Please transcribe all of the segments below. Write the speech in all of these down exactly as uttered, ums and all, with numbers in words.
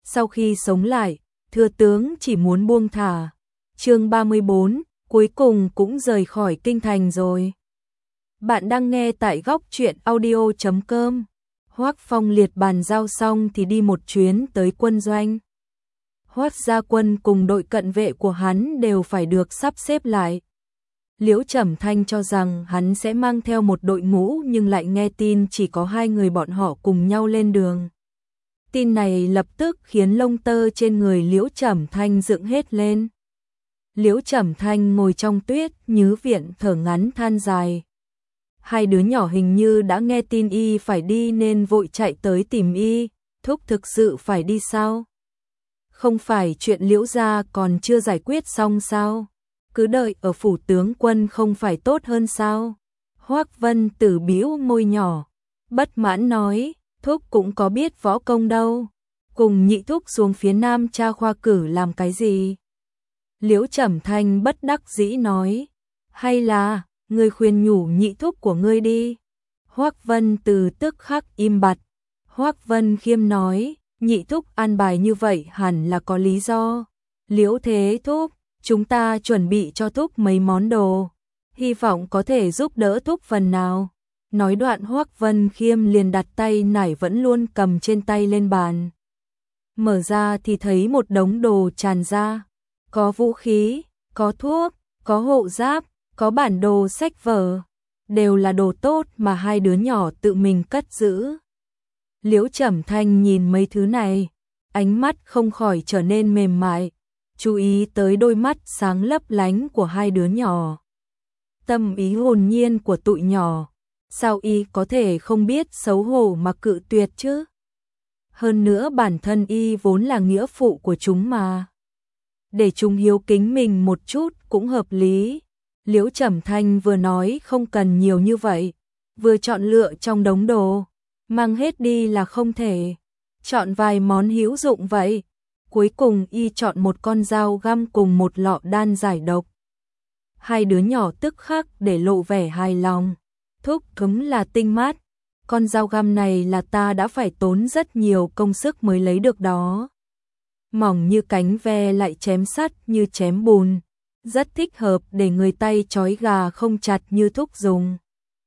sau khi sống lại, thừa tướng chỉ muốn buông thả. Chương ba mươi bốn, cuối cùng cũng rời khỏi kinh thành rồi. Bạn đang nghe tại góc truyện audio chấm com. Hoắc Phong Liệt bàn giao xong thì đi một chuyến tới quân doanh. Hoắc gia quân cùng đội cận vệ của hắn đều phải được sắp xếp lại. Liễu Trầm Thanh cho rằng hắn sẽ mang theo một đội ngũ nhưng lại nghe tin chỉ có hai người bọn họ cùng nhau lên đường. Tin này lập tức khiến lông tơ trên người Liễu Trầm Thanh dựng hết lên. Liễu Trầm Thanh ngồi trong tuyết nhứ viện thở ngắn than dài. Hai đứa nhỏ hình như đã nghe tin y phải đi nên vội chạy tới tìm y. Thúc thực sự phải đi sao? Không phải chuyện Liễu gia còn chưa giải quyết xong sao? Cứ đợi ở phủ tướng quân không phải tốt hơn sao? Hoắc Vân Tử bĩu môi nhỏ, bất mãn nói, thúc cũng có biết võ công đâu, cùng nhị thúc xuống phía nam tra khoa cử làm cái gì? Liễu Trầm Thanh bất đắc dĩ nói, hay là ngươi khuyên nhủ nhị thúc của ngươi đi. Hoắc Vân Tử tức khắc im bặt. Hoắc Vân Khiêm nói, nhị thúc an bài như vậy hẳn là có lý do. Liễu thế thúc, chúng ta chuẩn bị cho thúc mấy món đồ, hy vọng có thể giúp đỡ thúc phần nào. Nói đoạn Hoắc Vân Khiêm liền đặt tay nải vẫn luôn cầm trên tay lên bàn. Mở ra thì thấy một đống đồ tràn ra, có vũ khí, có thuốc, có hộ giáp, có bản đồ sách vở, đều là đồ tốt mà hai đứa nhỏ tự mình cất giữ. Liễu Trầm Thanh nhìn mấy thứ này, ánh mắt không khỏi trở nên mềm mại, chú ý tới đôi mắt sáng lấp lánh của hai đứa nhỏ. Tâm ý hồn nhiên của tụi nhỏ, sao y có thể không biết xấu hổ mà cự tuyệt chứ? Hơn nữa bản thân y vốn là nghĩa phụ của chúng mà. Để chúng hiếu kính mình một chút cũng hợp lý. Liễu Trầm Thanh vừa nói không cần nhiều như vậy, vừa chọn lựa trong đống đồ, mang hết đi là không thể. Chọn vài món hữu dụng vậy. Cuối cùng y chọn một con dao găm cùng một lọ đan giải độc. Hai đứa nhỏ tức khắc để lộ vẻ hài lòng. Thúc cấm là tinh mát. Con dao găm này là ta đã phải tốn rất nhiều công sức mới lấy được đó. Mỏng như cánh ve lại chém sắt như chém bùn. Rất thích hợp để người tay trói gà không chặt như thúc dùng.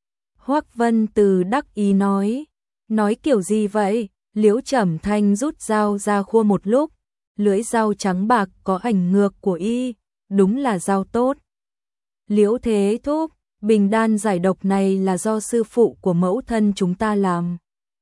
Hoắc Vân Từ đắc ý nói. Nói kiểu gì vậy? Liễu Trầm Thanh rút dao ra khua một lúc. Lưỡi dao trắng bạc có ảnh ngược của y, đúng là dao tốt. Liễu thế thúc, bình đan giải độc này là do sư phụ của mẫu thân chúng ta làm.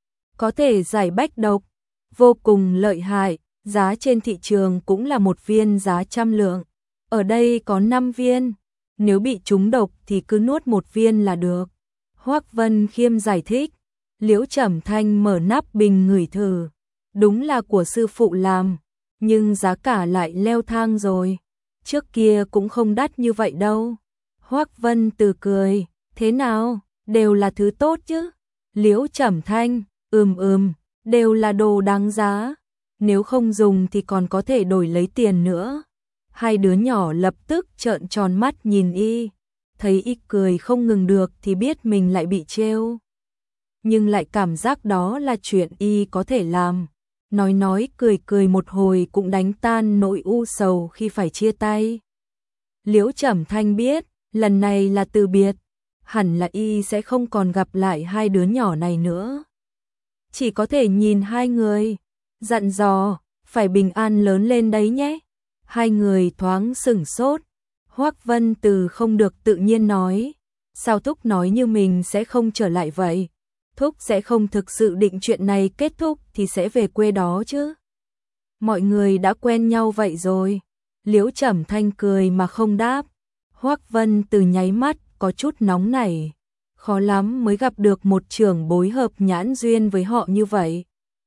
Có thể giải bách độc, vô cùng lợi hại, giá trên thị trường cũng là một viên giá trăm lượng. Ở đây có năm viên, nếu bị trúng độc thì cứ nuốt một viên là được. Hoắc Vân Khiêm giải thích, Liễu Trầm Thanh mở nắp bình ngửi thử, đúng là của sư phụ làm. Nhưng giá cả lại leo thang rồi. Trước kia cũng không đắt như vậy đâu. Hoắc Vân Từ cười, thế nào, đều là thứ tốt chứ? Liễu Trầm Thanh, ừm ừm, đều là đồ đáng giá. Nếu không dùng thì còn có thể đổi lấy tiền nữa. Hai đứa nhỏ lập tức trợn tròn mắt nhìn y. Thấy y cười không ngừng được thì biết mình lại bị trêu. Nhưng lại cảm giác đó là chuyện y có thể làm. Nói nói cười cười một hồi cũng đánh tan nỗi u sầu khi phải chia tay. Liễu Trầm Thanh biết, lần này là từ biệt, hẳn là y sẽ không còn gặp lại hai đứa nhỏ này nữa. Chỉ có thể nhìn hai người, dặn dò, phải bình an lớn lên đấy nhé. Hai người thoáng sửng sốt, Hoắc Vân Từ không được tự nhiên nói, sao thúc nói như mình sẽ không trở lại vậy? Thúc sẽ không thực sự định chuyện này kết thúc thì sẽ về quê đó chứ. Mọi người đã quen nhau vậy rồi. Liễu Trầm Thanh cười mà không đáp. Hoắc Vân Từ nháy mắt có chút nóng nảy. Khó lắm mới gặp được một trưởng bối hợp nhãn duyên với họ như vậy.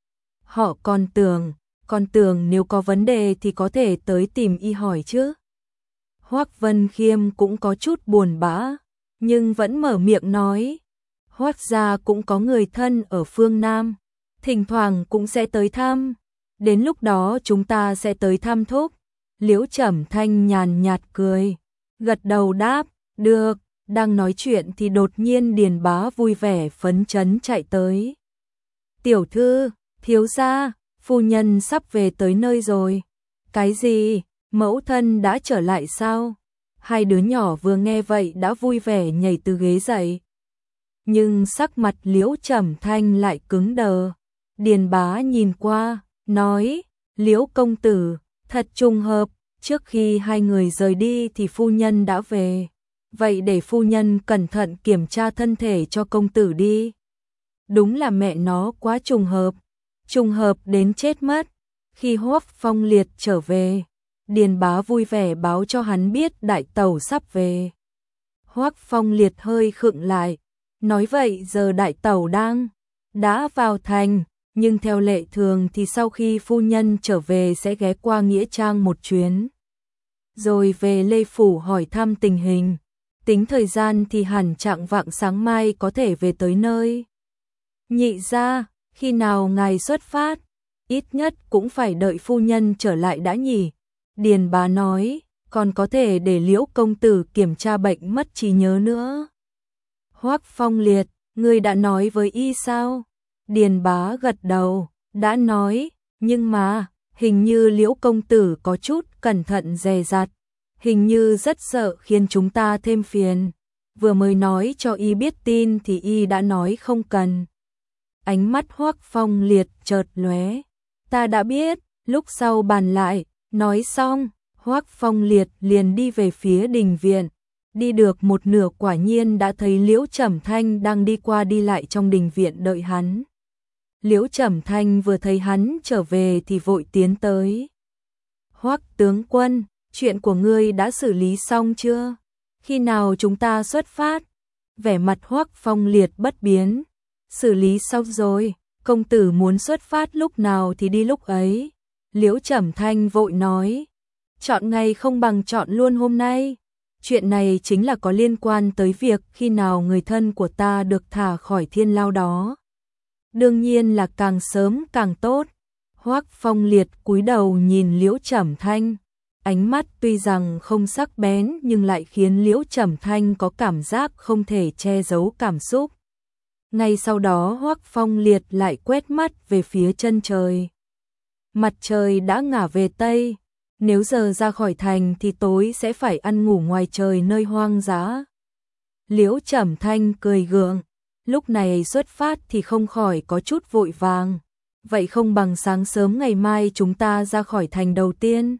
Họ còn tưởng, còn tưởng nếu có vấn đề thì có thể tới tìm y hỏi chứ. Hoắc Vân Khiêm cũng có chút buồn bã, nhưng vẫn mở miệng nói. Hoắc gia cũng có người thân ở phương Nam, thỉnh thoảng cũng sẽ tới thăm. Đến lúc đó chúng ta sẽ tới thăm thúc. Liễu Trầm Thanh nhàn nhạt cười, gật đầu đáp, được. Đang nói chuyện thì đột nhiên Điền Bá vui vẻ phấn chấn chạy tới. Tiểu thư, thiếu gia, phu nhân sắp về tới nơi rồi. Cái gì? Mẫu thân đã trở lại sao? Hai đứa nhỏ vừa nghe vậy đã vui vẻ nhảy từ ghế dậy. Nhưng sắc mặt Liễu Trầm Thanh lại cứng đờ. Điền Bá nhìn qua, nói, Liễu công tử, thật trùng hợp, trước khi hai người rời đi thì phu nhân đã về. Vậy để phu nhân cẩn thận kiểm tra thân thể cho công tử đi. Đúng là mẹ nó quá trùng hợp, trùng hợp đến chết mất. Khi Hoắc Phong Liệt trở về, Điền Bá vui vẻ báo cho hắn biết đại tẩu sắp về. Hoắc Phong Liệt hơi khựng lại, nói vậy giờ đại tẩu đang đã vào thành, nhưng theo lệ thường thì sau khi phu nhân trở về sẽ ghé qua Nghĩa Trang một chuyến, rồi về Lê Phủ hỏi thăm tình hình. Tính thời gian thì hẳn chạng vạng sáng mai có thể về tới nơi. Nhị gia, khi nào ngài xuất phát? Ít nhất cũng phải đợi phu nhân trở lại đã nhỉ? Điền Bá nói, còn có thể để Liễu công tử kiểm tra bệnh mất trí nhớ nữa. Hoắc Phong Liệt, ngươi đã nói với y sao? Điền Bá gật đầu, đã nói, nhưng mà, hình như Liễu công tử có chút cẩn thận dè dặt, hình như rất sợ khiến chúng ta thêm phiền. Vừa mới nói cho y biết tin thì y đã nói không cần. Ánh mắt Hoắc Phong Liệt chợt lóe, ta đã biết, lúc sau bàn lại. Nói xong, Hoắc Phong Liệt liền đi về phía đình viện. Đi được một nửa quả nhiên đã thấy Liễu Trầm Thanh đang đi qua đi lại trong đình viện đợi hắn. Liễu Trầm Thanh vừa thấy hắn trở về thì vội tiến tới. Hoắc tướng quân, chuyện của ngươi đã xử lý xong chưa? Khi nào chúng ta xuất phát? Vẻ mặt Hoắc Phong Liệt bất biến. Xử lý xong rồi, công tử muốn xuất phát lúc nào thì đi lúc ấy. Liễu Trầm Thanh vội nói, chọn ngày không bằng chọn luôn hôm nay. Chuyện này chính là có liên quan tới việc khi nào người thân của ta được thả khỏi thiên lao đó. Đương nhiên là càng sớm càng tốt. Hoắc Phong Liệt cúi đầu nhìn Liễu Trầm Thanh. Ánh mắt tuy rằng không sắc bén nhưng lại khiến Liễu Trầm Thanh có cảm giác không thể che giấu cảm xúc. Ngay sau đó Hoắc Phong Liệt lại quét mắt về phía chân trời. Mặt trời đã ngả về Tây, nếu giờ ra khỏi thành thì tối sẽ phải ăn ngủ ngoài trời nơi hoang dã. Liễu Trầm Thanh cười gượng, lúc này xuất phát thì không khỏi có chút vội vàng. Vậy không bằng sáng sớm ngày mai chúng ta ra khỏi thành đầu tiên.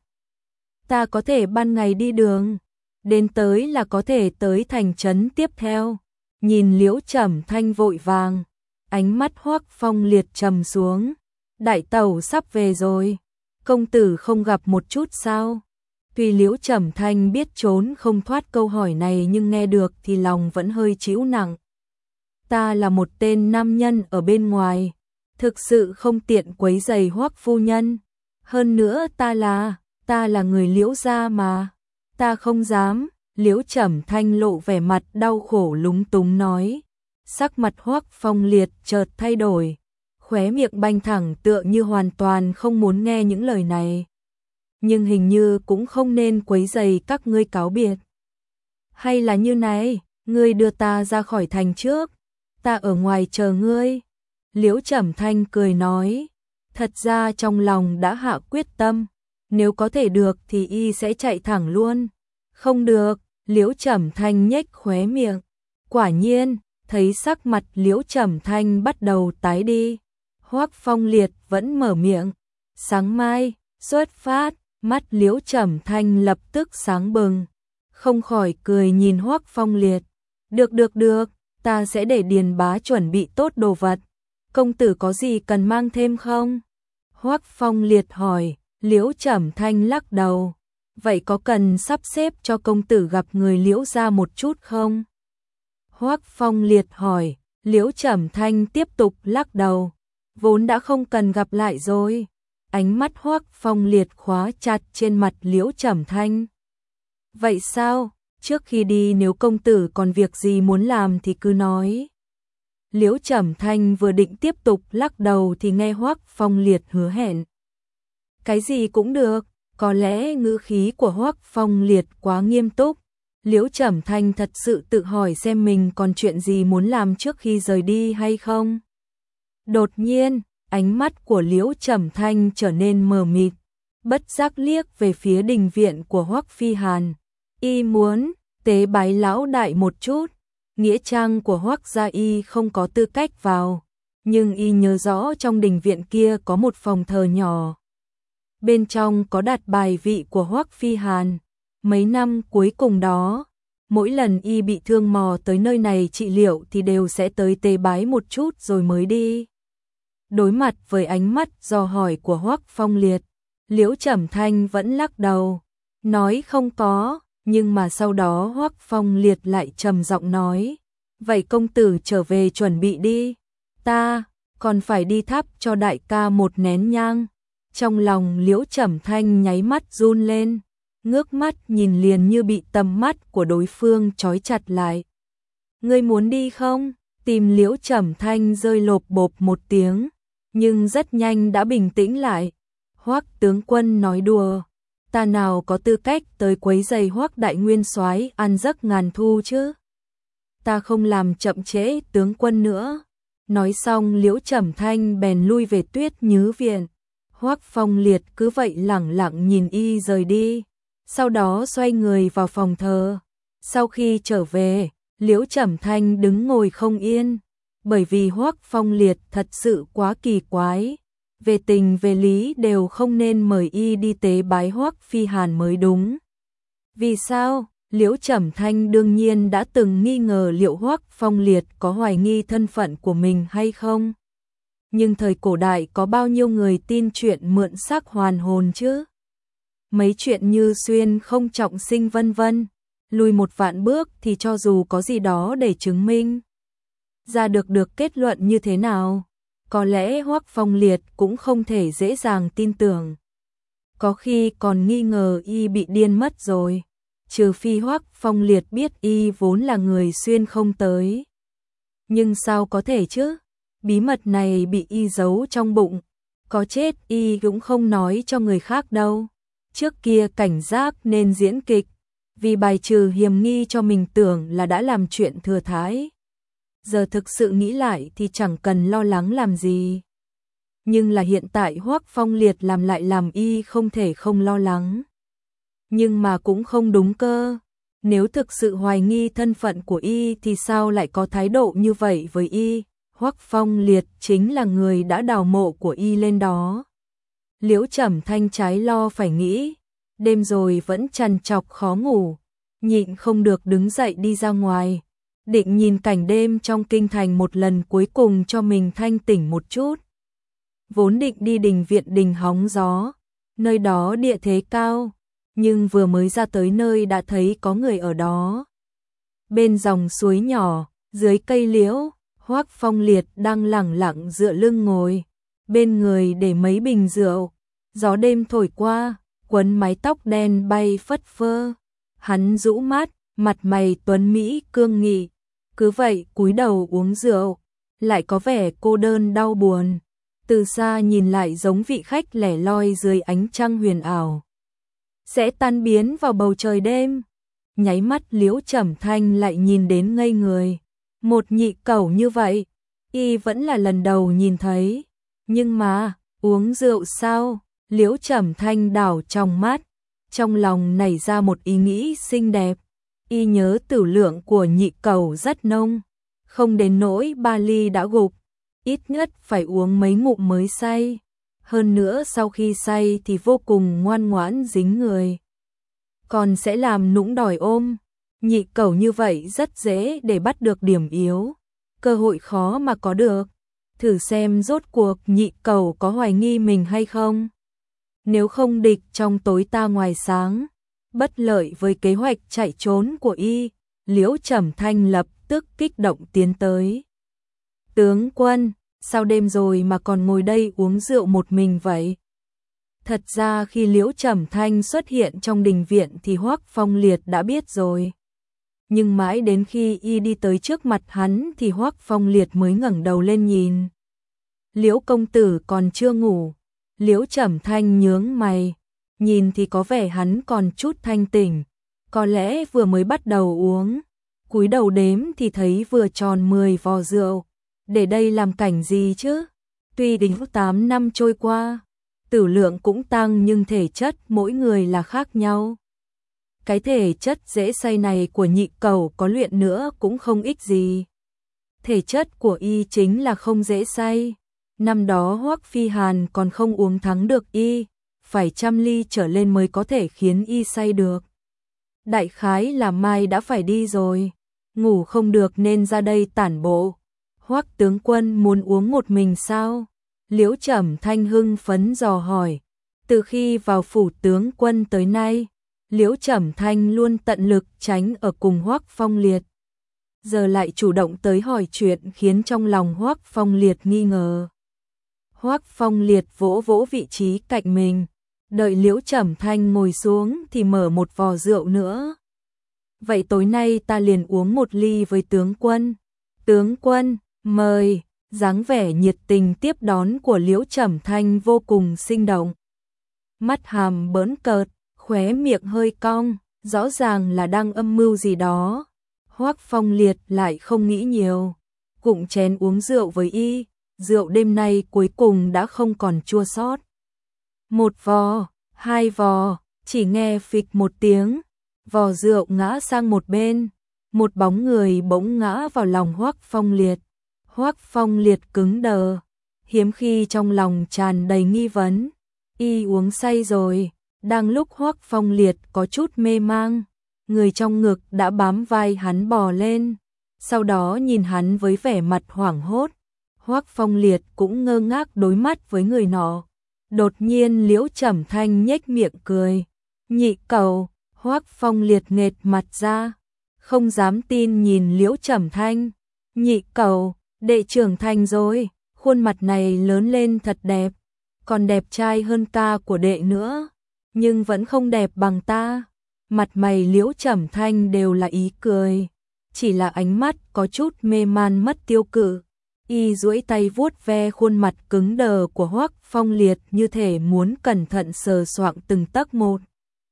Ta có thể ban ngày đi đường, đến tới là có thể tới thành trấn tiếp theo. Nhìn Liễu Trầm Thanh vội vàng, ánh mắt Hoắc Phong Liệt trầm xuống. Đại tẩu sắp về rồi, công tử không gặp một chút sao? Tuy Liễu Trầm Thanh biết trốn không thoát câu hỏi này nhưng nghe được thì lòng vẫn hơi chịu nặng. Ta là một tên nam nhân ở bên ngoài, thực sự không tiện quấy rầy Hoắc phu nhân. Hơn nữa ta là, ta là người Liễu gia mà, ta không dám. Liễu Trầm Thanh lộ vẻ mặt đau khổ lúng túng nói. Sắc mặt Hoắc Phong Liệt chợt thay đổi, khóe miệng banh thẳng tựa như hoàn toàn không muốn nghe những lời này. Nhưng hình như cũng không nên quấy rầy các ngươi cáo biệt. Hay là như này, ngươi đưa ta ra khỏi thành trước, ta ở ngoài chờ ngươi. Liễu Trầm Thanh cười nói, thật ra trong lòng đã hạ quyết tâm, nếu có thể được thì y sẽ chạy thẳng luôn. Không được, Liễu Trầm Thanh nhếch khóe miệng. Quả nhiên, thấy sắc mặt Liễu Trầm Thanh bắt đầu tái đi, Hoắc Phong Liệt vẫn mở miệng, sáng mai, xuất phát. Mắt Liễu Trầm Thanh lập tức sáng bừng, không khỏi cười nhìn Hoắc Phong Liệt. Được được được, ta sẽ để Điền bá chuẩn bị tốt đồ vật. Công tử có gì cần mang thêm không? Hoắc Phong Liệt hỏi. Liễu Trầm Thanh lắc đầu. Vậy có cần sắp xếp cho công tử gặp người Liễu gia một chút không? Hoắc Phong Liệt hỏi. Liễu Trầm Thanh tiếp tục lắc đầu. Vốn đã không cần gặp lại rồi. Ánh mắt Hoắc Phong Liệt khóa chặt trên mặt Liễu Trầm Thanh. Vậy sao? Trước khi đi nếu công tử còn việc gì muốn làm thì cứ nói. Liễu Trầm Thanh vừa định tiếp tục lắc đầu thì nghe Hoắc Phong Liệt hứa hẹn. Cái gì cũng được, có lẽ ngữ khí của Hoắc Phong Liệt quá nghiêm túc. Liễu Trầm Thanh thật sự tự hỏi xem mình còn chuyện gì muốn làm trước khi rời đi hay không. Đột nhiên, ánh mắt của Liễu Trầm Thanh trở nên mờ mịt, bất giác liếc về phía đình viện của Hoắc Phi Hàn. Y muốn tế bái lão đại một chút, nghĩa trang của Hoắc gia y không có tư cách vào, nhưng y nhớ rõ trong đình viện kia có một phòng thờ nhỏ. Bên trong có đặt bài vị của Hoắc Phi Hàn. Mấy năm cuối cùng đó, mỗi lần y bị thương mò tới nơi này trị liệu thì đều sẽ tới tế bái một chút rồi mới đi. Đối mặt với ánh mắt dò hỏi của Hoắc Phong Liệt, Liễu Trầm Thanh vẫn lắc đầu, nói không có, nhưng mà sau đó Hoắc Phong Liệt lại trầm giọng nói, vậy công tử trở về chuẩn bị đi, ta còn phải đi thắp cho đại ca một nén nhang. Trong lòng Liễu Trầm Thanh nháy mắt run lên, ngước mắt nhìn liền như bị tầm mắt của đối phương trói chặt lại. Ngươi muốn đi không? Tìm Liễu Trầm Thanh rơi lộp bộp một tiếng, nhưng rất nhanh đã bình tĩnh lại. Hoắc tướng quân nói đùa, ta nào có tư cách tới quấy giày Hoắc đại nguyên soái ăn giấc ngàn thu chứ? Ta không làm chậm trễ tướng quân nữa. Nói xong Liễu Trầm Thanh bèn lui về Tuyết Nhứ viện. Hoắc Phong Liệt cứ vậy lẳng lặng nhìn y rời đi, sau đó xoay người vào phòng thờ. Sau khi trở về, Liễu Trầm Thanh đứng ngồi không yên, bởi vì Hoắc Phong Liệt thật sự quá kỳ quái, về tình về lý đều không nên mời y đi tế bái Hoắc Phi Hàn mới đúng. Vì sao? Liễu Trầm Thanh đương nhiên đã từng nghi ngờ liệu Hoắc Phong Liệt có hoài nghi thân phận của mình hay không. Nhưng thời cổ đại có bao nhiêu người tin chuyện mượn xác hoàn hồn chứ? Mấy chuyện như xuyên không trọng sinh vân vân, lùi một vạn bước thì cho dù có gì đó để chứng minh ra được được kết luận như thế nào, có lẽ Hoắc Phong Liệt cũng không thể dễ dàng tin tưởng. Có khi còn nghi ngờ y bị điên mất rồi, trừ phi Hoắc Phong Liệt biết y vốn là người xuyên không tới. Nhưng sao có thể chứ? Bí mật này bị y giấu trong bụng, có chết y cũng không nói cho người khác đâu. Trước kia cảnh giác nên diễn kịch, vì bài trừ hiểm nghi cho mình tưởng là đã làm chuyện thừa thãi. Giờ thực sự nghĩ lại thì chẳng cần lo lắng làm gì. Nhưng là hiện tại Hoắc Phong Liệt làm lại làm y không thể không lo lắng. Nhưng mà cũng không đúng cơ. Nếu thực sự hoài nghi thân phận của y thì sao lại có thái độ như vậy với y? Hoắc Phong Liệt chính là người đã đào mộ của y lên đó. Liễu Trầm Thanh trái lo phải nghĩ, đêm rồi vẫn trằn trọc khó ngủ, nhịn không được đứng dậy đi ra ngoài, định nhìn cảnh đêm trong kinh thành một lần cuối cùng cho mình thanh tỉnh một chút. Vốn định đi đình viện đình hóng gió, nơi đó địa thế cao, nhưng vừa mới ra tới nơi đã thấy có người ở đó. Bên dòng suối nhỏ, dưới cây liễu, Hoắc Phong Liệt đang lẳng lặng dựa lưng ngồi, bên người để mấy bình rượu, gió đêm thổi qua, quấn mái tóc đen bay phất phơ. Hắn rũ mắt, mặt mày tuấn mỹ cương nghị, cứ vậy cúi đầu uống rượu, lại có vẻ cô đơn đau buồn. Từ xa nhìn lại giống vị khách lẻ loi dưới ánh trăng huyền ảo, sẽ tan biến vào bầu trời đêm. Nháy mắt Liễu Trầm Thanh lại nhìn đến ngây người. Một nhị cẩu như vậy, y vẫn là lần đầu nhìn thấy. Nhưng mà, uống rượu sao? Liễu Trầm Thanh đảo trong mắt, trong lòng nảy ra một ý nghĩ xinh đẹp. Y nhớ tử lượng của nhị cẩu rất nông, không đến nỗi ba ly đã gục, ít nhất phải uống mấy ngụm mới say. Hơn nữa sau khi say thì vô cùng ngoan ngoãn dính người, còn sẽ làm nũng đòi ôm. Nhị cẩu như vậy rất dễ để bắt được điểm yếu, cơ hội khó mà có được. Thử xem rốt cuộc nhị cẩu có hoài nghi mình hay không. Nếu không địch trong tối ta ngoài sáng, bất lợi với kế hoạch chạy trốn của y. Liễu Trầm Thanh lập tức kích động tiến tới. Tướng quân, sao đêm rồi mà còn ngồi đây uống rượu một mình vậy? Thật ra khi Liễu Trầm Thanh xuất hiện trong đình viện thì Hoắc Phong Liệt đã biết rồi. Nhưng mãi đến khi y đi tới trước mặt hắn thì Hoắc Phong Liệt mới ngẩng đầu lên nhìn. Liễu công tử còn chưa ngủ. Liễu Trầm Thanh nhướng mày, nhìn thì có vẻ hắn còn chút thanh tỉnh, có lẽ vừa mới bắt đầu uống. Cúi đầu đếm thì thấy vừa tròn mười vò rượu, để đây làm cảnh gì chứ? Tuy đến tám năm trôi qua, tử lượng cũng tăng nhưng thể chất mỗi người là khác nhau. Cái thể chất dễ say này của nhị cẩu có luyện nữa cũng không ích gì. Thể chất của y chính là không dễ say. Năm đó Hoắc Phi Hàn còn không uống thắng được y, phải trăm ly trở lên mới có thể khiến y say được. Đại khái là mai đã phải đi rồi, ngủ không được nên ra đây tản bộ. Hoắc tướng quân muốn uống một mình sao? Liễu Trầm Thanh hưng phấn dò hỏi. Từ khi vào phủ tướng quân tới nay, Liễu Trầm Thanh luôn tận lực tránh ở cùng Hoắc Phong Liệt. Giờ lại chủ động tới hỏi chuyện khiến trong lòng Hoắc Phong Liệt nghi ngờ. Hoắc Phong Liệt vỗ vỗ vị trí cạnh mình, đợi Liễu Trầm Thanh ngồi xuống thì mở một vò rượu nữa. Vậy tối nay ta liền uống một ly với tướng quân. Tướng quân, mời. Dáng vẻ nhiệt tình tiếp đón của Liễu Trầm Thanh vô cùng sinh động. Mắt hàm bỡn cợt, khóe miệng hơi cong, rõ ràng là đang âm mưu gì đó. Hoắc Phong Liệt lại không nghĩ nhiều, cũng chén uống rượu với y, rượu đêm nay cuối cùng đã không còn chua xót. Một vò, hai vò, chỉ nghe phịch một tiếng, vò rượu ngã sang một bên, một bóng người bỗng ngã vào lòng Hoắc Phong Liệt. Hoắc Phong Liệt cứng đờ, hiếm khi trong lòng tràn đầy nghi vấn, y uống say rồi. Đang lúc Hoắc Phong Liệt có chút mê mang, người trong ngực đã bám vai hắn bò lên, sau đó nhìn hắn với vẻ mặt hoảng hốt. Hoắc Phong Liệt cũng ngơ ngác đối mắt với người nọ. Đột nhiên Liễu Trầm Thanh nhếch miệng cười. Nhị cẩu. Hoắc Phong Liệt nghệt mặt ra, không dám tin nhìn Liễu Trầm Thanh. Nhị cẩu, đệ trưởng thành rồi, khuôn mặt này lớn lên thật đẹp, còn đẹp trai hơn ca của đệ nữa, nhưng vẫn không đẹp bằng ta. Mặt mày Liễu Trầm Thanh đều là ý cười, chỉ là ánh mắt có chút mê man mất tiêu cự. Y duỗi tay vuốt ve khuôn mặt cứng đờ của Hoắc Phong Liệt như thể muốn cẩn thận sờ soạng từng tấc một.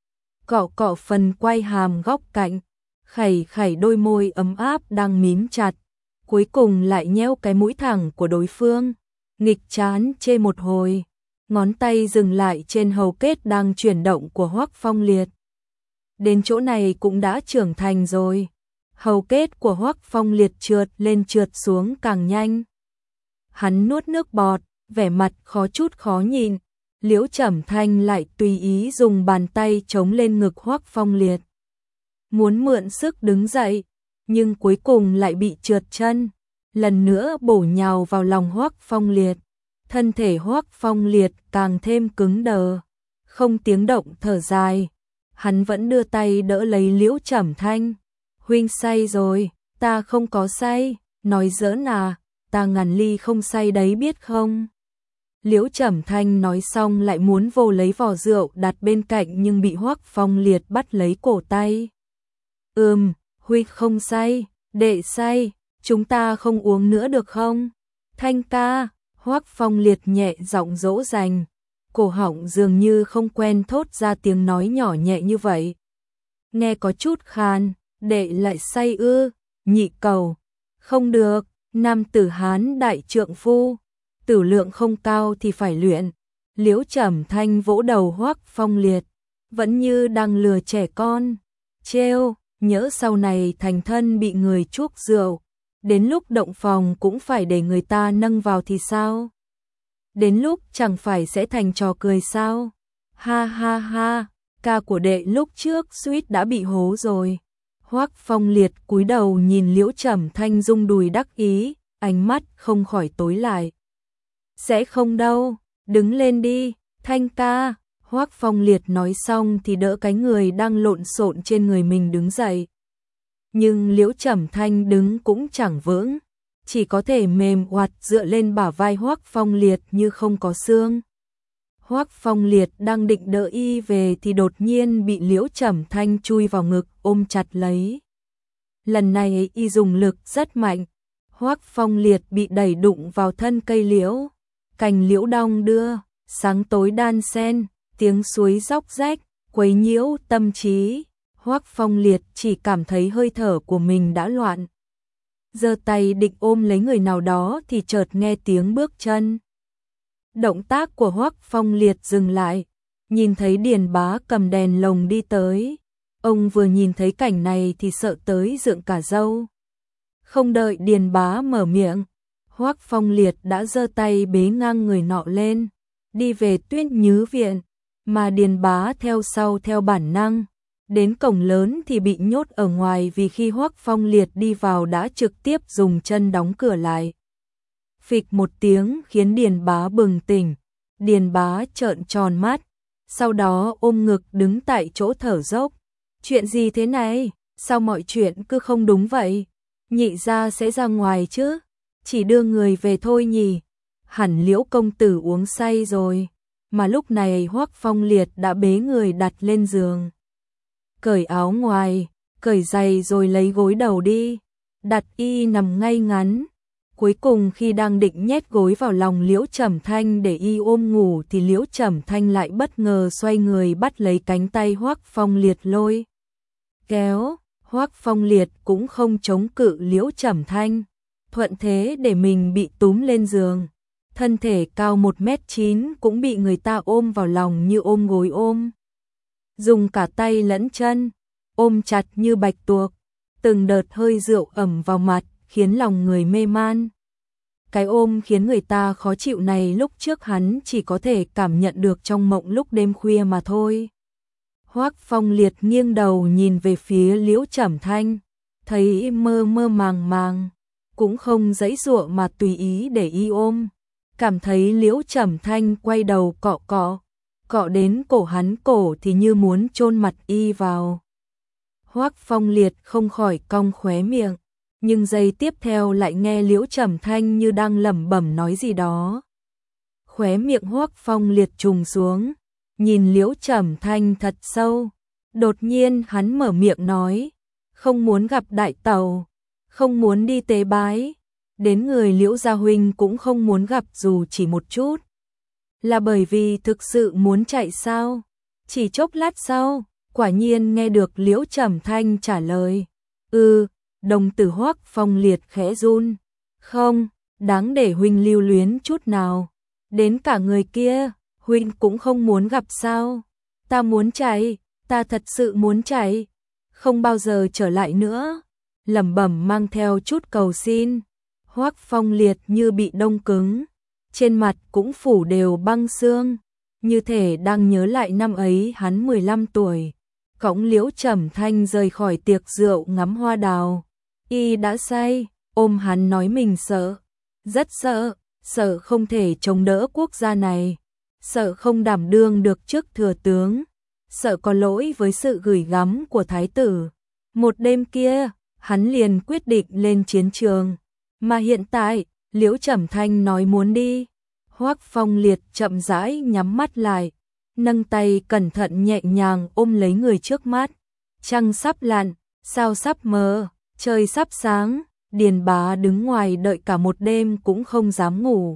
Cọ cọ phần quay hàm góc cạnh, khẩy khẩy đôi môi ấm áp đang mím chặt, cuối cùng lại nhéo cái mũi thẳng của đối phương, nghịch chán chê một hồi, ngón tay dừng lại trên hầu kết đang chuyển động của Hoắc Phong Liệt. Đến chỗ này cũng đã trưởng thành rồi. Hầu kết của Hoắc Phong Liệt trượt lên trượt xuống càng nhanh. Hắn nuốt nước bọt, vẻ mặt khó chút khó nhìn. Liễu Trầm Thanh lại tùy ý dùng bàn tay chống lên ngực Hoắc Phong Liệt, muốn mượn sức đứng dậy, nhưng cuối cùng lại bị trượt chân, lần nữa bổ nhào vào lòng Hoắc Phong Liệt. Thân thể Hoắc Phong Liệt càng thêm cứng đờ, không tiếng động thở dài. Hắn vẫn đưa tay đỡ lấy Liễu Trầm Thanh. Huynh say rồi, ta không có say, nói giỡn à, ta ngàn ly không say đấy biết không. Liễu Trầm Thanh nói xong lại muốn vô lấy vò rượu đặt bên cạnh nhưng bị Hoắc Phong Liệt bắt lấy cổ tay. Ừm, Huynh không say, đệ say, chúng ta không uống nữa được không? Thanh ca, Hoắc Phong Liệt nhẹ giọng dỗ dành, cổ họng dường như không quen thốt ra tiếng nói nhỏ nhẹ như vậy. Nghe có chút khan, đệ lại say ư? Nhị cẩu, không được, nam tử Hán đại trượng phu, tử lượng không cao thì phải luyện. Liễu Trầm Thanh vỗ đầu Hoắc Phong Liệt, vẫn như đang lừa trẻ con. Trêu, nhỡ sau này thành thân bị người chuốc rượu, đến lúc động phòng cũng phải để người ta nâng vào thì sao? Đến lúc chẳng phải sẽ thành trò cười sao? Ha ha ha, ca của đệ lúc trước suýt đã bị hố rồi. Hoắc Phong Liệt cúi đầu nhìn Liễu Trầm Thanh rung đùi đắc ý, ánh mắt không khỏi tối lại. Sẽ không đâu, đứng lên đi, Thanh ca. Hoắc Phong Liệt nói xong thì đỡ cái người đang lộn xộn trên người mình đứng dậy. Nhưng Liễu Trầm Thanh đứng cũng chẳng vững, chỉ có thể mềm oặt dựa lên bả vai Hoắc Phong Liệt như không có xương. Hoắc Phong Liệt đang định đỡ y về thì đột nhiên bị Liễu Trầm Thanh chui vào ngực ôm chặt lấy. Lần này y dùng lực rất mạnh, Hoắc Phong Liệt bị đẩy đụng vào thân cây liễu, cành liễu đong đưa, sáng tối đan xen, tiếng suối róc rách, quấy nhiễu tâm trí. Hoắc Phong Liệt chỉ cảm thấy hơi thở của mình đã loạn. Giơ tay định ôm lấy người nào đó thì chợt nghe tiếng bước chân. Động tác của Hoắc Phong Liệt dừng lại, nhìn thấy Điền Bá cầm đèn lồng đi tới. Ông vừa nhìn thấy cảnh này thì sợ tới dựng cả râu. Không đợi Điền Bá mở miệng, Hoắc Phong Liệt đã giơ tay bế ngang người nọ lên, đi về Tuyết Nhứ viện, mà Điền Bá theo sau theo bản năng. Đến cổng lớn thì bị nhốt ở ngoài vì khi Hoắc Phong Liệt đi vào đã trực tiếp dùng chân đóng cửa lại. Phịch một tiếng khiến Điền Bá bừng tỉnh, Điền Bá trợn tròn mắt, sau đó ôm ngực đứng tại chỗ thở dốc. Chuyện gì thế này, sao mọi chuyện cứ không đúng vậy? Nhị gia sẽ ra ngoài chứ, chỉ đưa người về thôi nhỉ? Hẳn Liễu công tử uống say rồi. Mà lúc này Hoắc Phong Liệt đã bế người đặt lên giường. Cởi áo ngoài, cởi giày rồi lấy gối đầu đi, đặt y nằm ngay ngắn. Cuối cùng khi đang định nhét gối vào lòng Liễu Trầm Thanh để y ôm ngủ thì Liễu Trầm Thanh lại bất ngờ xoay người bắt lấy cánh tay Hoắc Phong Liệt lôi kéo. Hoắc Phong Liệt cũng không chống cự Liễu Trầm Thanh, thuận thế để mình bị túm lên giường. Thân thể cao một mét chín cũng bị người ta ôm vào lòng như ôm gối ôm. Dùng cả tay lẫn chân, ôm chặt như bạch tuộc, từng đợt hơi rượu ẩm vào mặt, khiến lòng người mê man. Cái ôm khiến người ta khó chịu này lúc trước hắn chỉ có thể cảm nhận được trong mộng lúc đêm khuya mà thôi. Hoắc Phong Liệt nghiêng đầu nhìn về phía Liễu Trầm Thanh, thấy mơ mơ màng màng, cũng không giãy giụa mà tùy ý để y ôm. Cảm thấy Liễu Trầm Thanh quay đầu cọ cọ, cọ đến cổ hắn cổ thì như muốn chôn mặt y vào. Hoắc Phong Liệt không khỏi cong khóe miệng, nhưng giây tiếp theo lại nghe Liễu Trầm Thanh như đang lẩm bẩm nói gì đó. Khóe miệng Hoắc Phong Liệt trùng xuống, nhìn Liễu Trầm Thanh thật sâu. Đột nhiên hắn mở miệng nói, không muốn gặp đại tẩu, không muốn đi tế bái, đến người Liễu gia huynh cũng không muốn gặp dù chỉ một chút. Là bởi vì thực sự muốn chạy sao? Chỉ chốc lát sau, quả nhiên nghe được Liễu Trầm Thanh trả lời. Ừ, đồng tử Hoắc Phong Liệt khẽ run. Không, đáng để huynh lưu luyến chút nào. Đến cả người kia, huynh cũng không muốn gặp sao? Ta muốn chạy, ta thật sự muốn chạy, không bao giờ trở lại nữa. Lẩm bẩm mang theo chút cầu xin. Hoắc Phong Liệt như bị đông cứng, trên mặt cũng phủ đều băng xương, như thể đang nhớ lại năm ấy hắn mười lăm tuổi, cõng Liễu Trầm Thanh rời khỏi tiệc rượu ngắm hoa đào. Y đã say, ôm hắn nói mình sợ, rất sợ, sợ không thể chống đỡ quốc gia này, sợ không đảm đương được chức thừa tướng, sợ có lỗi với sự gửi gắm của thái tử. Một đêm kia, hắn liền quyết định lên chiến trường. Mà hiện tại, Liễu Trầm Thanh nói muốn đi. Hoắc Phong Liệt chậm rãi nhắm mắt lại, nâng tay cẩn thận nhẹ nhàng ôm lấy người trước mắt. Trăng sắp lặn, sao sắp mờ, trời sắp sáng, Điền Bá đứng ngoài đợi cả một đêm cũng không dám ngủ.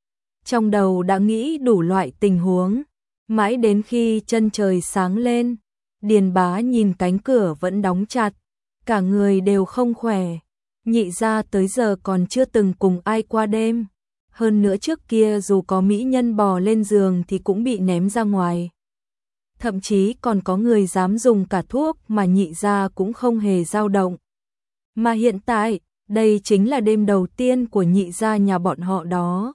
Trong đầu đã nghĩ đủ loại tình huống, mãi đến khi chân trời sáng lên, Điền Bá nhìn cánh cửa vẫn đóng chặt, cả người đều không khỏe. Nhị gia tới giờ còn chưa từng cùng ai qua đêm. Hơn nữa trước kia dù có mỹ nhân bò lên giường thì cũng bị ném ra ngoài. Thậm chí còn có người dám dùng cả thuốc mà nhị gia cũng không hề dao động. Mà hiện tại, đây chính là đêm đầu tiên của nhị gia nhà bọn họ đó.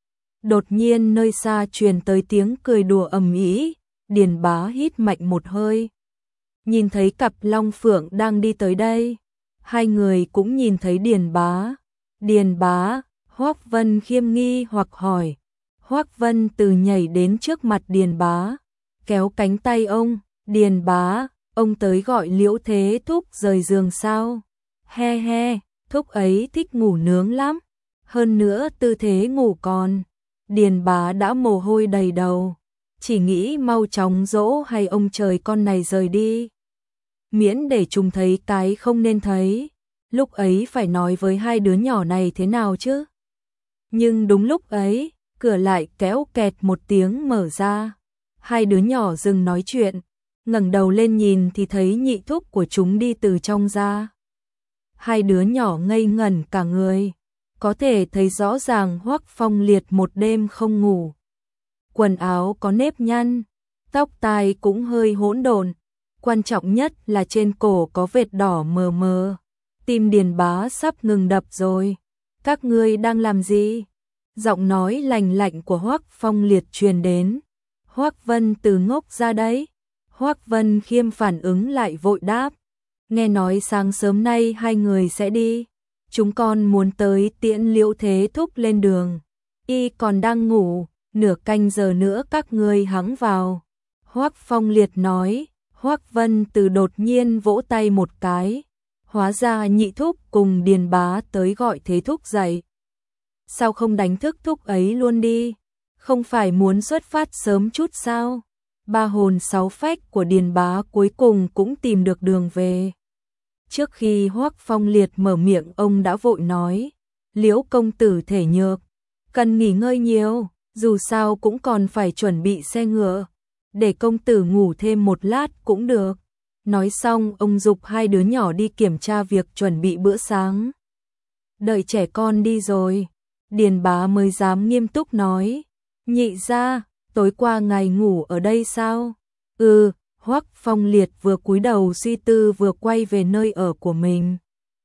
Đột nhiên nơi xa truyền tới tiếng cười đùa ầm ĩ, Điền Bá hít mạnh một hơi. Nhìn thấy cặp long phượng đang đi tới đây. Hai người cũng nhìn thấy Điền Bá. Điền Bá, Hoắc Vân khiêm nghi hoặc hỏi. Hoắc Vân từ nhảy đến trước mặt Điền Bá, kéo cánh tay ông. Điền Bá, ông tới gọi Liễu Thế Thúc rời giường sao? He he, Thúc ấy thích ngủ nướng lắm. Hơn nữa tư thế ngủ còn. Điền Bá đã mồ hôi đầy đầu, chỉ nghĩ mau chóng dỗ hay ông trời con này rời đi. Miễn để chúng thấy cái không nên thấy, lúc ấy phải nói với hai đứa nhỏ này thế nào chứ? Nhưng đúng lúc ấy, cửa lại kéo kẹt một tiếng mở ra. Hai đứa nhỏ dừng nói chuyện, ngẩng đầu lên nhìn thì thấy nhị thúc của chúng đi từ trong ra. Hai đứa nhỏ ngây ngẩn cả người, có thể thấy rõ ràng Hoắc Phong Liệt một đêm không ngủ, quần áo có nếp nhăn, tóc tai cũng hơi hỗn độn, quan trọng nhất là trên cổ có vệt đỏ mờ mờ. Tim Điền Bá sắp ngừng đập rồi. Các ngươi đang làm gì? Giọng nói lành lạnh của Hoắc Phong Liệt truyền đến. Hoắc Vân Từ ngốc ra đấy. Hoắc Vân Khiêm phản ứng lại vội đáp. Nghe nói sáng sớm nay hai người sẽ đi. Chúng con muốn tới tiễn Liễu Thế Thúc lên đường. Y còn đang ngủ, nửa canh giờ nữa các ngươi hẵng vào. Hoắc Phong Liệt nói. Hoắc Vân Từ đột nhiên vỗ tay một cái. Hóa ra Nhị Thúc cùng Điền Bá tới gọi Thế Thúc dậy. Sao không đánh thức Thúc ấy luôn đi? Không phải muốn xuất phát sớm chút sao? Ba hồn sáu phách của Điền Bá cuối cùng cũng tìm được đường về. Trước khi Hoắc Phong Liệt mở miệng, ông đã vội nói. Liễu công tử thể nhược, cần nghỉ ngơi nhiều, dù sao cũng còn phải chuẩn bị xe ngựa. Để công tử ngủ thêm một lát cũng được. Nói xong ông giục hai đứa nhỏ đi kiểm tra việc chuẩn bị bữa sáng. Đợi trẻ con đi rồi, Điền Bá mới dám nghiêm túc nói. Nhị gia, tối qua ngài ngủ ở đây sao? Ừ, Hoắc Phong Liệt vừa cúi đầu suy tư vừa quay về nơi ở của mình.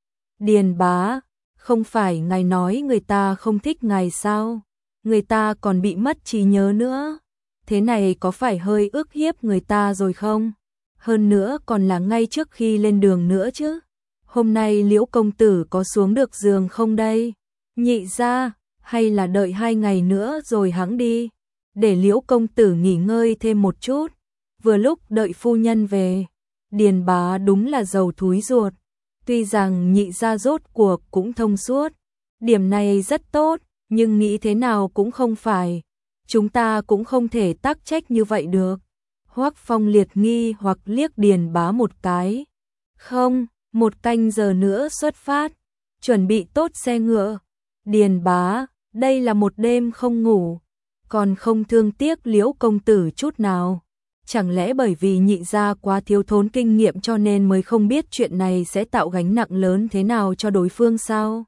Điền Bá, không phải ngài nói người ta không thích ngài sao? Người ta còn bị mất trí nhớ nữa. Thế này có phải hơi ức hiếp người ta rồi không? Hơn nữa còn là ngay trước khi lên đường nữa chứ. Hôm nay Liễu công tử có xuống được giường không đây? Nhị gia, hay là đợi hai ngày nữa rồi hẵng đi, để Liễu công tử nghỉ ngơi thêm một chút, vừa lúc đợi phu nhân về. Điền Bá đúng là giàu thúi ruột, tuy rằng nhị gia rốt cuộc cũng thông suốt, điểm này rất tốt, nhưng nghĩ thế nào cũng không phải, chúng ta cũng không thể tắc trách như vậy được. Hoắc Phong Liệt nghi hoặc liếc Điền Bá một cái. Không, một canh giờ nữa xuất phát, chuẩn bị tốt xe ngựa. Điền Bá, đây là một đêm không ngủ, còn không thương tiếc Liễu công tử chút nào. Chẳng lẽ bởi vì nhị gia quá thiếu thốn kinh nghiệm cho nên mới không biết chuyện này sẽ tạo gánh nặng lớn thế nào cho đối phương sao?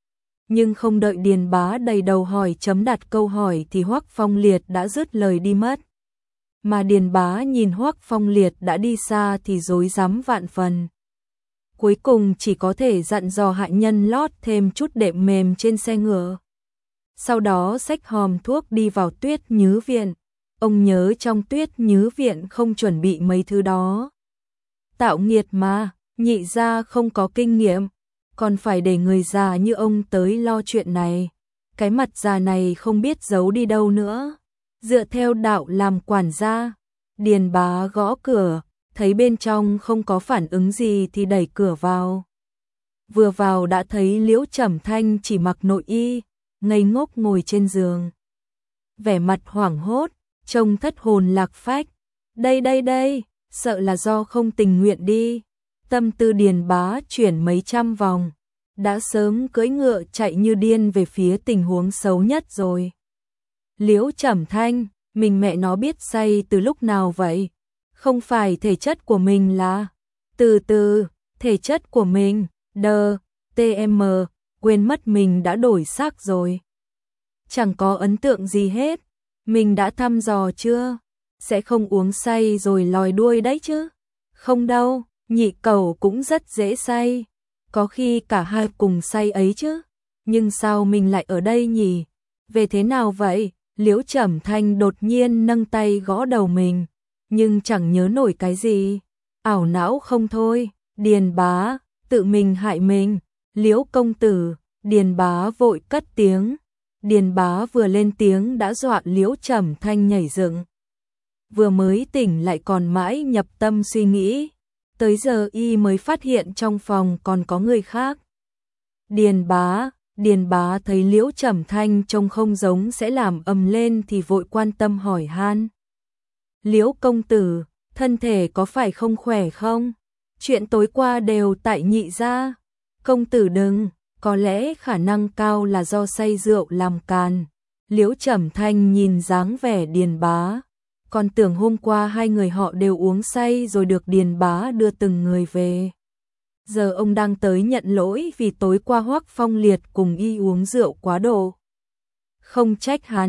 Nhưng không đợi Điền Bá đầy đầu hỏi chấm đặt câu hỏi thì Hoắc Phong Liệt đã dứt lời đi mất. Mà Điền Bá nhìn Hoắc Phong Liệt đã đi xa thì rối rắm vạn phần. Cuối cùng chỉ có thể dặn dò hạ nhân lót thêm chút đệm mềm trên xe ngựa. Sau đó xách hòm thuốc đi vào Tuyết Nhứ Viện. Ông nhớ trong Tuyết Nhứ Viện không chuẩn bị mấy thứ đó. Tạo nghiệt mà, nhị gia không có kinh nghiệm, còn phải để người già như ông tới lo chuyện này. Cái mặt già này không biết giấu đi đâu nữa. Dựa theo đạo làm quản gia, Điền Bá gõ cửa, thấy bên trong không có phản ứng gì thì đẩy cửa vào. Vừa vào đã thấy Liễu Trầm Thanh chỉ mặc nội y, ngây ngốc ngồi trên giường. Vẻ mặt hoảng hốt, trông thất hồn lạc phách. Đây đây đây, sợ là do không tình nguyện đi. Tâm tư Điền Bá chuyển mấy trăm vòng, đã sớm cưỡi ngựa chạy như điên về phía tình huống xấu nhất rồi. Liễu Trầm Thanh, mình mẹ nó biết say từ lúc nào vậy? Không phải thể chất của mình là... Từ từ, thể chất của mình, đờ, tê em, quên mất mình đã đổi xác rồi. Chẳng có ấn tượng gì hết, mình đã thăm dò chưa? Sẽ không uống say rồi lòi đuôi đấy chứ? Không đâu, nhị cẩu cũng rất dễ say. Có khi cả hai cùng say ấy chứ. Nhưng sao mình lại ở đây nhỉ? Về thế nào vậy? Liễu Trầm Thanh đột nhiên nâng tay gõ đầu mình, nhưng chẳng nhớ nổi cái gì. Ảo não không thôi. Điền Bá, tự mình hại mình. Liễu công tử, Điền Bá vội cất tiếng. Điền Bá vừa lên tiếng đã dọa Liễu Trầm Thanh nhảy dựng. Vừa mới tỉnh lại còn mãi nhập tâm suy nghĩ. Tới giờ y mới phát hiện trong phòng còn có người khác. Điền Bá, Điền Bá thấy Liễu Trầm Thanh trông không giống sẽ làm ầm lên thì vội quan tâm hỏi han. Liễu công tử, thân thể có phải không khỏe không? Chuyện tối qua đều tại nhị gia. Công tử đừng, có lẽ khả năng cao là do say rượu làm càn. Liễu Trầm Thanh nhìn dáng vẻ Điền Bá, còn tưởng hôm qua hai người họ đều uống say rồi được Điền Bá đưa từng người về. Giờ ông đang tới nhận lỗi vì tối qua Hoắc Phong Liệt cùng y uống rượu quá độ. Không trách hắn,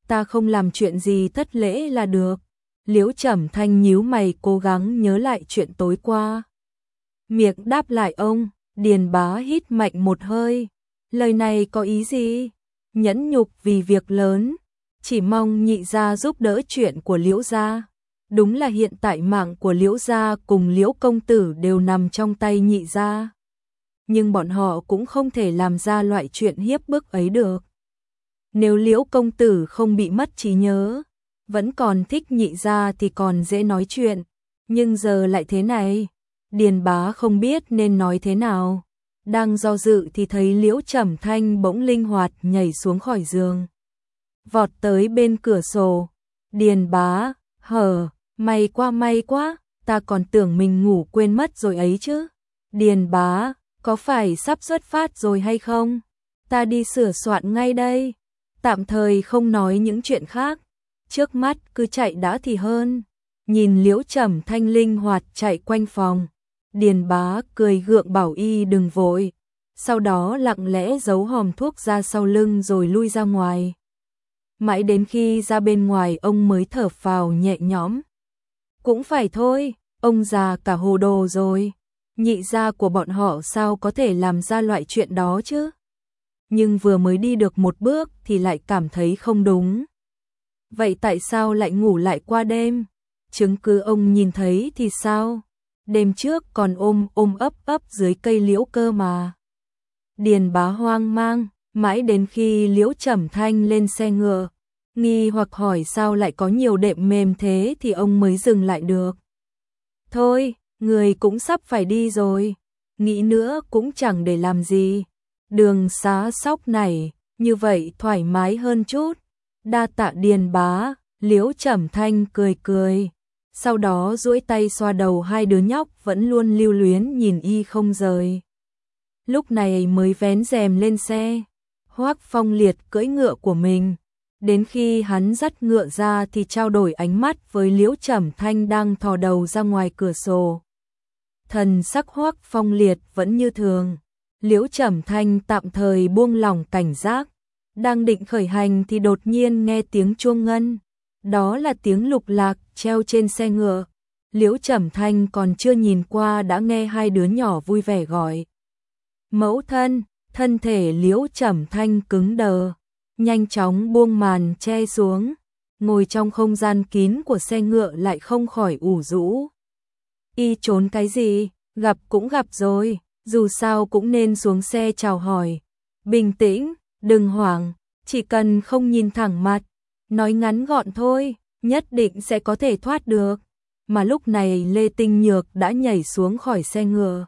ta không làm chuyện gì thất lễ là được. Liễu Trầm Thanh nhíu mày cố gắng nhớ lại chuyện tối qua. Miệng đáp lại ông, Điền Bá hít mạnh một hơi. Lời này có ý gì? Nhẫn nhục vì việc lớn, chỉ mong nhị gia giúp đỡ chuyện của Liễu gia. Đúng là hiện tại mạng của Liễu gia cùng Liễu công tử đều nằm trong tay nhị gia. Nhưng bọn họ cũng không thể làm ra loại chuyện hiếp bức ấy được. Nếu Liễu công tử không bị mất trí nhớ, vẫn còn thích nhị gia thì còn dễ nói chuyện, nhưng giờ lại thế này, Điền Bá không biết nên nói thế nào. Đang do dự thì thấy Liễu Trầm Thanh bỗng linh hoạt nhảy xuống khỏi giường, vọt tới bên cửa sổ. Điền Bá, hở, may quá may quá, ta còn tưởng mình ngủ quên mất rồi ấy chứ. Điền Bá, có phải sắp xuất phát rồi hay không? Ta đi sửa soạn ngay đây. Tạm thời không nói những chuyện khác, trước mắt cứ chạy đã thì hơn. Nhìn Liễu Trầm Thanh linh hoạt chạy quanh phòng, Điền Bá cười gượng bảo y đừng vội, sau đó lặng lẽ giấu hòm thuốc ra sau lưng rồi lui ra ngoài. Mãi đến khi ra bên ngoài ông mới thở phào nhẹ nhõm. Cũng phải thôi, ông già cả hồ đồ rồi, nhị gia của bọn họ sao có thể làm ra loại chuyện đó chứ? Nhưng vừa mới đi được một bước thì lại cảm thấy không đúng. Vậy tại sao lại ngủ lại qua đêm? Chứng cứ ông nhìn thấy thì sao? Đêm trước còn ôm ôm ấp ấp dưới cây liễu cơ mà. Điền Bá hoang mang, mãi đến khi Liễu Trầm Thanh lên xe ngựa, nghi hoặc hỏi sao lại có nhiều đệm mềm thế thì ông mới dừng lại được. Thôi, người cũng sắp phải đi rồi, nghĩ nữa cũng chẳng để làm gì. Đường xá sóc này, như vậy thoải mái hơn chút. Đa tạ Điền Bá, Liễu Trầm Thanh cười cười. Sau đó duỗi tay xoa đầu hai đứa nhóc vẫn luôn lưu luyến nhìn y không rời. Lúc này mới vén rèm lên xe. Hoắc Phong Liệt cưỡi ngựa của mình. Đến khi hắn dắt ngựa ra thì trao đổi ánh mắt với Liễu Trầm Thanh đang thò đầu ra ngoài cửa sổ. Thần sắc Hoắc Phong Liệt vẫn như thường. Liễu Trầm Thanh tạm thời buông lỏng cảnh giác. Đang định khởi hành thì đột nhiên nghe tiếng chuông ngân. Đó là tiếng Lục Lạc treo trên xe ngựa. Liễu Trầm Thanh còn chưa nhìn qua đã nghe hai đứa nhỏ vui vẻ gọi. Mẫu thân, thân thể Liễu Trầm Thanh cứng đờ, nhanh chóng buông màn che xuống, ngồi trong không gian kín của xe ngựa lại không khỏi ủ rũ. Y trốn cái gì, gặp cũng gặp rồi, dù sao cũng nên xuống xe chào hỏi. Bình tĩnh, đừng hoảng, chỉ cần không nhìn thẳng mặt, nói ngắn gọn thôi, nhất định sẽ có thể thoát được. Mà lúc này Lê Tinh Nhược đã nhảy xuống khỏi xe ngựa,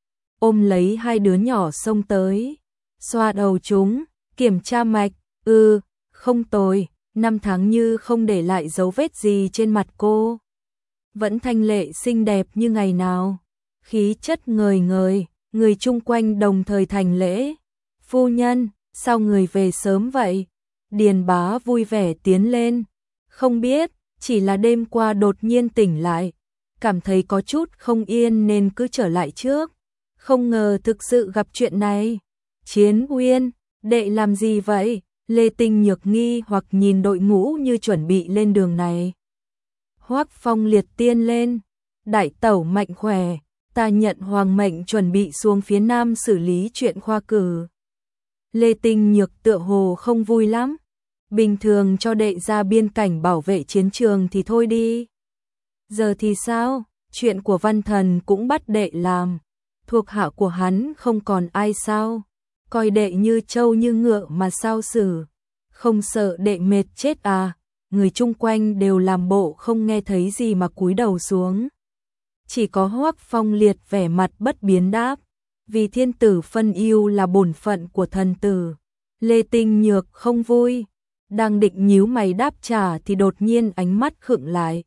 ôm lấy hai đứa nhỏ xông tới, xoa đầu chúng, kiểm tra mạch, ừ, không tồi, năm tháng như không để lại dấu vết gì trên mặt cô. Vẫn thanh lệ xinh đẹp như ngày nào, khí chất ngời ngời, người chung quanh đồng thời thành lễ. Phu nhân, sao người về sớm vậy? Điền Bá vui vẻ tiến lên, không biết, chỉ là đêm qua đột nhiên tỉnh lại, cảm thấy có chút không yên nên cứ trở lại trước. Không ngờ thực sự gặp chuyện này. Chiến Uyên, đệ làm gì vậy? Lê Tinh Nhược nghi hoặc nhìn đội ngũ như chuẩn bị lên đường này. Hoắc Phong Liệt tiên lên. Đại tẩu mạnh khỏe, ta nhận hoàng mệnh chuẩn bị xuống phía nam xử lý chuyện khoa cử. Lê Tinh Nhược tựa hồ không vui lắm. Bình thường cho đệ ra biên cảnh bảo vệ chiến trường thì thôi đi. Giờ thì sao? Chuyện của Văn Thần cũng bắt đệ làm. Thuộc hạ của hắn không còn ai sao? Coi đệ như trâu như ngựa mà sao xử? Không sợ đệ mệt chết à? Người chung quanh đều làm bộ không nghe thấy gì mà cúi đầu xuống. Chỉ có Hoắc Phong Liệt vẻ mặt bất biến đáp, vì thiên tử phân ưu là bổn phận của thần tử. Lê Tinh Nhược không vui, đang định nhíu mày đáp trả thì đột nhiên ánh mắt khựng lại.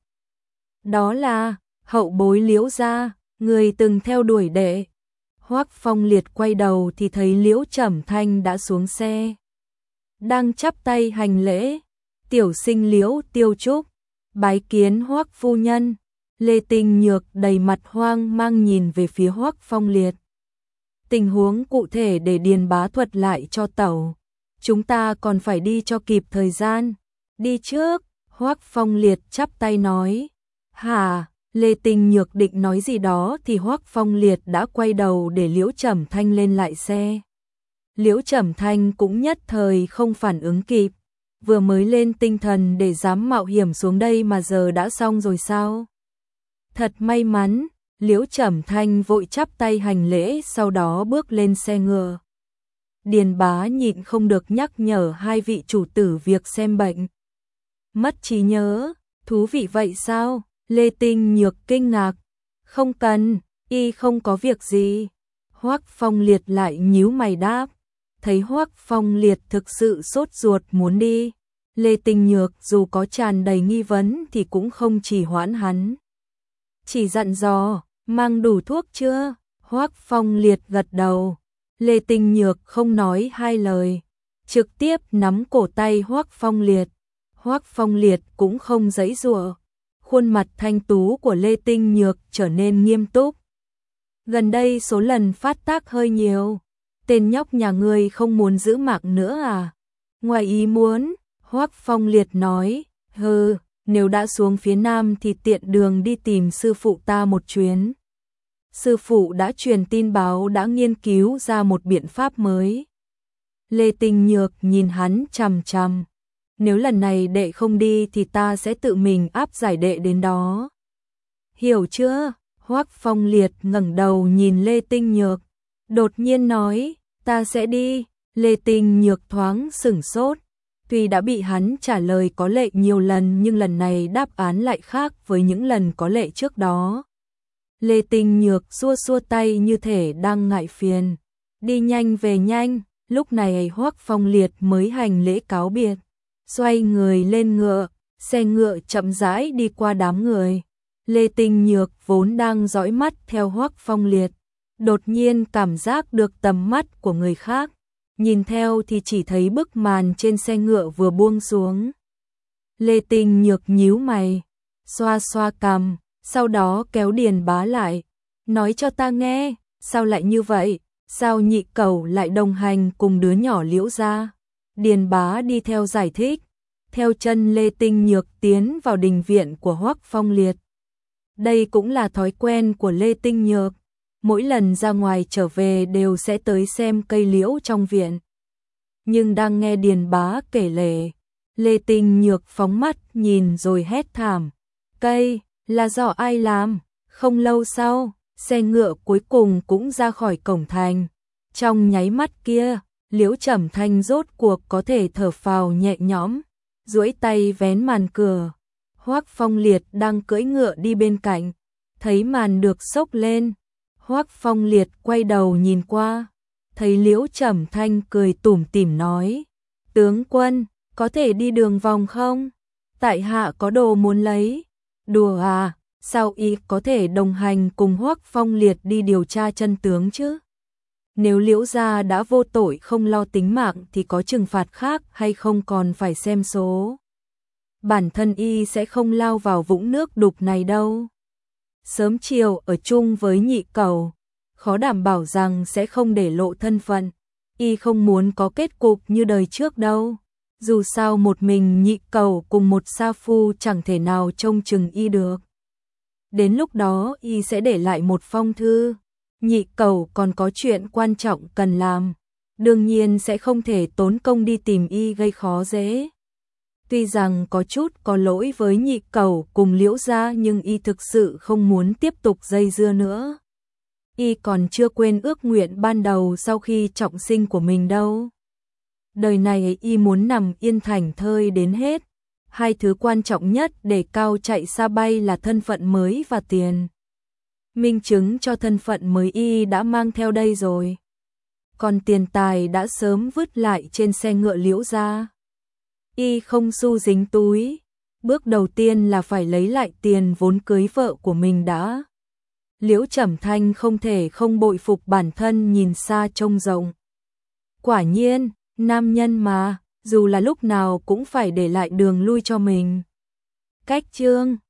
Đó là hậu bối Liễu gia, người từng theo đuổi đệ. Hoắc Phong Liệt quay đầu thì thấy Liễu Trầm Thanh đã xuống xe, đang chắp tay hành lễ. Tiểu sinh Liễu Tiêu Trúc, bái kiến Hoắc phu nhân. Lê Tinh Nhược đầy mặt hoang mang nhìn về phía Hoắc Phong Liệt. Tình huống cụ thể để Điền Bá thuật lại cho tẩu. Chúng ta còn phải đi cho kịp thời gian. Đi trước, Hoắc Phong Liệt chắp tay nói. Hả? Lê Tinh Nhược định nói gì đó thì Hoắc Phong Liệt đã quay đầu để Liễu Trầm Thanh lên lại xe. Liễu Trầm Thanh cũng nhất thời không phản ứng kịp, vừa mới lên tinh thần để dám mạo hiểm xuống đây mà giờ đã xong rồi sao? Thật may mắn, Liễu Trầm Thanh vội chắp tay hành lễ sau đó bước lên xe ngựa. Điền Bá nhịn không được nhắc nhở hai vị chủ tử việc xem bệnh. Mất trí nhớ, thú vị vậy sao? Lê Tinh Nhược kinh ngạc. Không cần, y không có việc gì. Hoắc Phong Liệt lại nhíu mày đáp. Thấy Hoắc Phong Liệt thực sự sốt ruột muốn đi, Lê Tinh Nhược dù có tràn đầy nghi vấn thì cũng không trì hoãn hắn. Chỉ dặn dò, mang đủ thuốc chưa? Hoắc Phong Liệt gật đầu. Lê Tinh Nhược không nói hai lời, trực tiếp nắm cổ tay Hoắc Phong Liệt. Hoắc Phong Liệt cũng không giãy giụa, khuôn mặt thanh tú của Lê Tinh Nhược trở nên nghiêm túc. Gần đây số lần phát tác hơi nhiều, tên nhóc nhà ngươi không muốn giữ mạng nữa à? Ngoài ý muốn, Hoắc Phong Liệt nói, hừ, nếu đã xuống phía Nam thì tiện đường đi tìm sư phụ ta một chuyến. Sư phụ đã truyền tin báo đã nghiên cứu ra một biện pháp mới. Lê Tinh Nhược nhìn hắn chằm chằm. Nếu lần này đệ không đi thì ta sẽ tự mình áp giải đệ đến đó. Hiểu chưa? Hoắc Phong Liệt ngẩng đầu nhìn Lê Tinh Nhược, đột nhiên nói, ta sẽ đi. Lê Tinh Nhược thoáng sửng sốt. Tuy đã bị hắn trả lời có lệ nhiều lần nhưng lần này đáp án lại khác với những lần có lệ trước đó. Lê Tinh Nhược xua xua tay như thể đang ngại phiền. Đi nhanh về nhanh, lúc này Hoắc Phong Liệt mới hành lễ cáo biệt. Xoay người lên ngựa, xe ngựa chậm rãi đi qua đám người. Lê Tinh Nhược vốn đang dõi mắt theo Hoắc Phong Liệt, đột nhiên cảm giác được tầm mắt của người khác. Nhìn theo thì chỉ thấy bức màn trên xe ngựa vừa buông xuống. Lê Tinh Nhược nhíu mày, xoa xoa cằm, sau đó kéo Điền Bá lại. Nói cho ta nghe, sao lại như vậy? Sao nhị cẩu lại đồng hành cùng đứa nhỏ Liễu gia? Điền Bá đi theo giải thích, theo chân Lê Tinh Nhược tiến vào đình viện của Hoắc Phong Liệt. Đây cũng là thói quen của Lê Tinh Nhược, mỗi lần ra ngoài trở về đều sẽ tới xem cây liễu trong viện. Nhưng đang nghe Điền Bá kể lể, Lê Tinh Nhược phóng mắt nhìn rồi hét thảm, cây, là do ai làm? Không lâu sau, xe ngựa cuối cùng cũng ra khỏi cổng thành. Trong nháy mắt kia, Liễu Trầm Thanh rốt cuộc có thể thở phào nhẹ nhõm, duỗi tay vén màn cửa. Hoắc Phong Liệt đang cưỡi ngựa đi bên cạnh, thấy màn được xốc lên. Hoắc Phong Liệt quay đầu nhìn qua, thấy Liễu Trầm Thanh cười tủm tỉm nói, tướng quân, có thể đi đường vòng không? Tại hạ có đồ muốn lấy. Đùa à, sao y có thể đồng hành cùng Hoắc Phong Liệt đi điều tra chân tướng chứ? Nếu Liễu gia đã vô tội không lo tính mạng thì có trừng phạt khác hay không còn phải xem số. Bản thân y sẽ không lao vào vũng nước đục này đâu. Sớm chiều ở chung với nhị cẩu, khó đảm bảo rằng sẽ không để lộ thân phận. Y không muốn có kết cục như đời trước đâu. Dù sao một mình nhị cẩu cùng một sa phu chẳng thể nào trông chừng y được. Đến lúc đó y sẽ để lại một phong thư. Nhị cẩu còn có chuyện quan trọng cần làm, đương nhiên sẽ không thể tốn công đi tìm y gây khó dễ. Tuy rằng có chút có lỗi với nhị cẩu cùng Liễu gia nhưng y thực sự không muốn tiếp tục dây dưa nữa. Y còn chưa quên ước nguyện ban đầu sau khi trọng sinh của mình đâu. Đời này y muốn nằm yên thảnh thơi đến hết. Hai thứ quan trọng nhất để cao chạy xa bay là thân phận mới và tiền. Minh chứng cho thân phận mới y đã mang theo đây rồi. Còn tiền tài đã sớm vứt lại trên xe ngựa Liễu gia. Y không xu dính túi. Bước đầu tiên là phải lấy lại tiền vốn cưới vợ của mình đã. Liễu Trầm Thanh không thể không bội phục bản thân nhìn xa trông rộng. Quả nhiên, nam nhân mà, dù là lúc nào cũng phải để lại đường lui cho mình. Cách chương